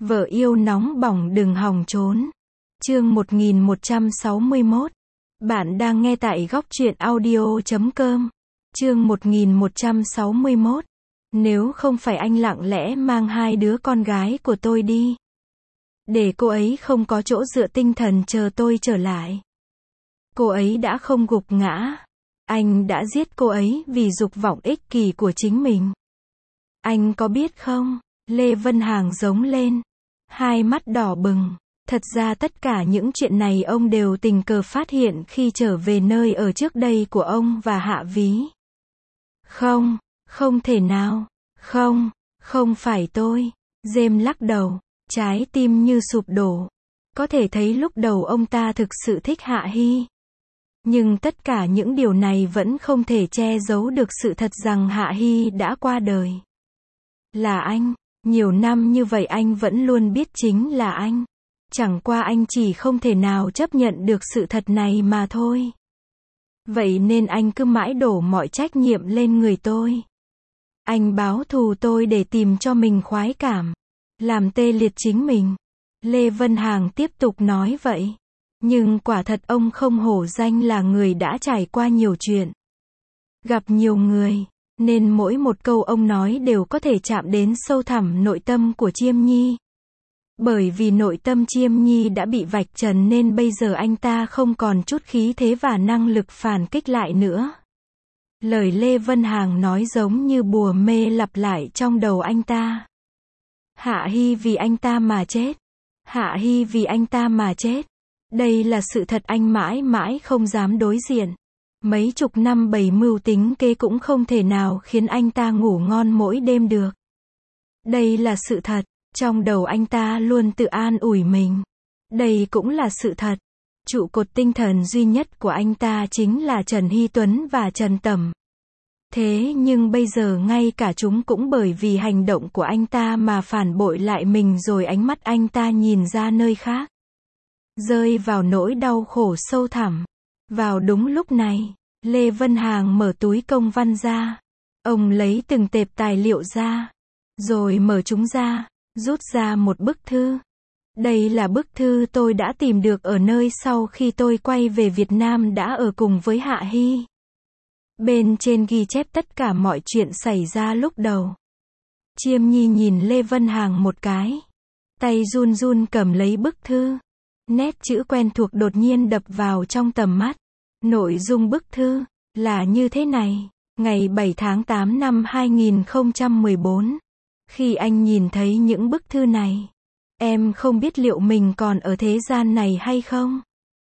Vợ yêu nóng bỏng đừng hòng trốn. Chương 1161. Bạn đang nghe tại góc truyện audio.com. Chương 1161. Nếu không phải anh lặng lẽ mang hai đứa con gái của tôi đi, để cô ấy không có chỗ dựa tinh thần chờ tôi trở lại, cô ấy đã không gục ngã. Anh đã giết cô ấy vì dục vọng ích kỷ của chính mình. Anh có biết không? Lê Vân Hàng giống lên, hai mắt đỏ bừng. Thật ra tất cả những chuyện này ông đều tình cờ phát hiện khi trở về nơi ở trước đây của ông và Hạ Ví. Không, không thể nào. Không phải tôi. James lắc đầu, trái tim như sụp đổ. Có thể thấy lúc đầu ông ta thực sự thích Hạ Hy. Nhưng tất cả những điều này vẫn không thể che giấu được sự thật rằng Hạ Hy đã qua đời. Là anh. Nhiều năm như vậy anh vẫn luôn biết chính là anh. Chẳng qua anh chỉ không thể nào chấp nhận được sự thật này mà thôi. Vậy nên anh cứ mãi đổ mọi trách nhiệm lên người tôi. Anh báo thù tôi để tìm cho mình khoái cảm, làm tê liệt chính mình. Lê Vân Hàng tiếp tục nói vậy. Nhưng quả thật ông không hổ danh là người đã trải qua nhiều chuyện, gặp nhiều người, nên mỗi một câu ông nói đều có thể chạm đến sâu thẳm nội tâm của Chiêm Nhi. Bởi vì nội tâm Chiêm Nhi đã bị vạch trần nên bây giờ anh ta không còn chút khí thế và năng lực phản kích lại nữa. Lời Lê Vân Hàng nói giống như bùa mê lặp lại trong đầu anh ta. Hạ Hy vì anh ta mà chết. Hạ Hy vì anh ta mà chết. Đây là sự thật anh mãi mãi không dám đối diện. Mấy chục năm bày mưu tính kế cũng không thể nào khiến anh ta ngủ ngon mỗi đêm được. Đây là sự thật. Trong đầu anh ta luôn tự an ủi mình. Đây cũng là sự thật. Trụ cột tinh thần duy nhất của anh ta chính là Trần Hy Tuấn và Trần Tẩm. Thế nhưng bây giờ ngay cả chúng cũng bởi vì hành động của anh ta mà phản bội lại mình, rồi ánh mắt anh ta nhìn ra nơi khác, rơi vào nỗi đau khổ sâu thẳm. Vào đúng lúc này, Lê Vân Hàng mở túi công văn ra. Ông lấy từng tệp tài liệu ra, rồi mở chúng ra, rút ra một bức thư. Đây là bức thư tôi đã tìm được ở nơi sau khi tôi quay về Việt Nam đã ở cùng với Hạ Hy. Bên trên ghi chép tất cả mọi chuyện xảy ra lúc đầu. Chiêm Nhi nhìn Lê Vân Hàng một cái, tay run run cầm lấy bức thư. Nét chữ quen thuộc đột nhiên đập vào trong tầm mắt. Nội dung bức thư là như thế này. Ngày 7 tháng 8 năm 2014. Khi anh nhìn thấy những bức thư này, em không biết liệu mình còn ở thế gian này hay không.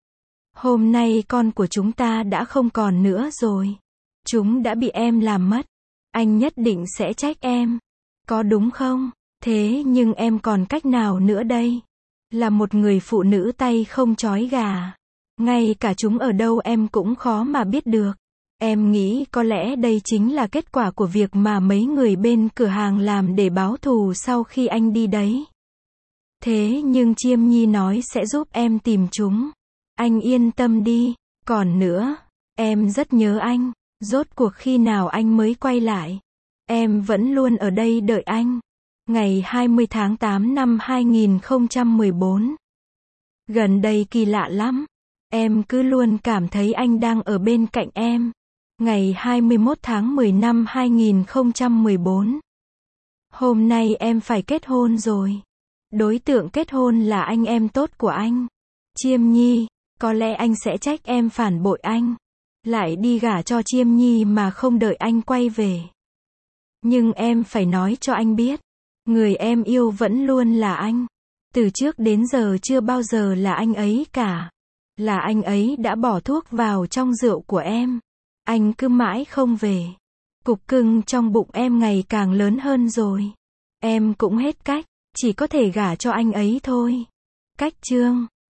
Hôm nay con của chúng ta đã không còn nữa rồi. Chúng đã bị em làm mất. Anh nhất định sẽ trách em, có đúng không? Thế nhưng em còn cách nào nữa đây? Là một người phụ nữ tay không trói gà. Ngay cả chúng ở đâu em cũng khó mà biết được. Em nghĩ có lẽ đây chính là kết quả của việc mà mấy người bên cửa hàng làm để báo thù sau khi anh đi đấy. Thế nhưng Chiêm Nhi nói sẽ giúp em tìm chúng. Anh yên tâm đi. Còn nữa, em rất nhớ anh. Rốt cuộc khi nào anh mới quay lại? Em vẫn luôn ở đây đợi anh. Ngày 20 tháng 8 năm 2014. Gần đây kỳ lạ lắm. Em cứ luôn cảm thấy anh đang ở bên cạnh em. Ngày 21 tháng 10 năm 2014. Hôm nay em phải kết hôn rồi. Đối tượng kết hôn là anh em tốt của anh. Chiêm Nhi, có lẽ anh sẽ trách em phản bội anh, lại đi gả cho Chiêm Nhi mà không đợi anh quay về. Nhưng em phải nói cho anh biết, người em yêu vẫn luôn là anh. Từ trước đến giờ chưa bao giờ là anh ấy cả. Là anh ấy đã bỏ thuốc vào trong rượu của em. Anh cứ mãi không về. Cục cưng trong bụng em ngày càng lớn hơn rồi. Em cũng hết cách, chỉ có thể gả cho anh ấy thôi. Cách chương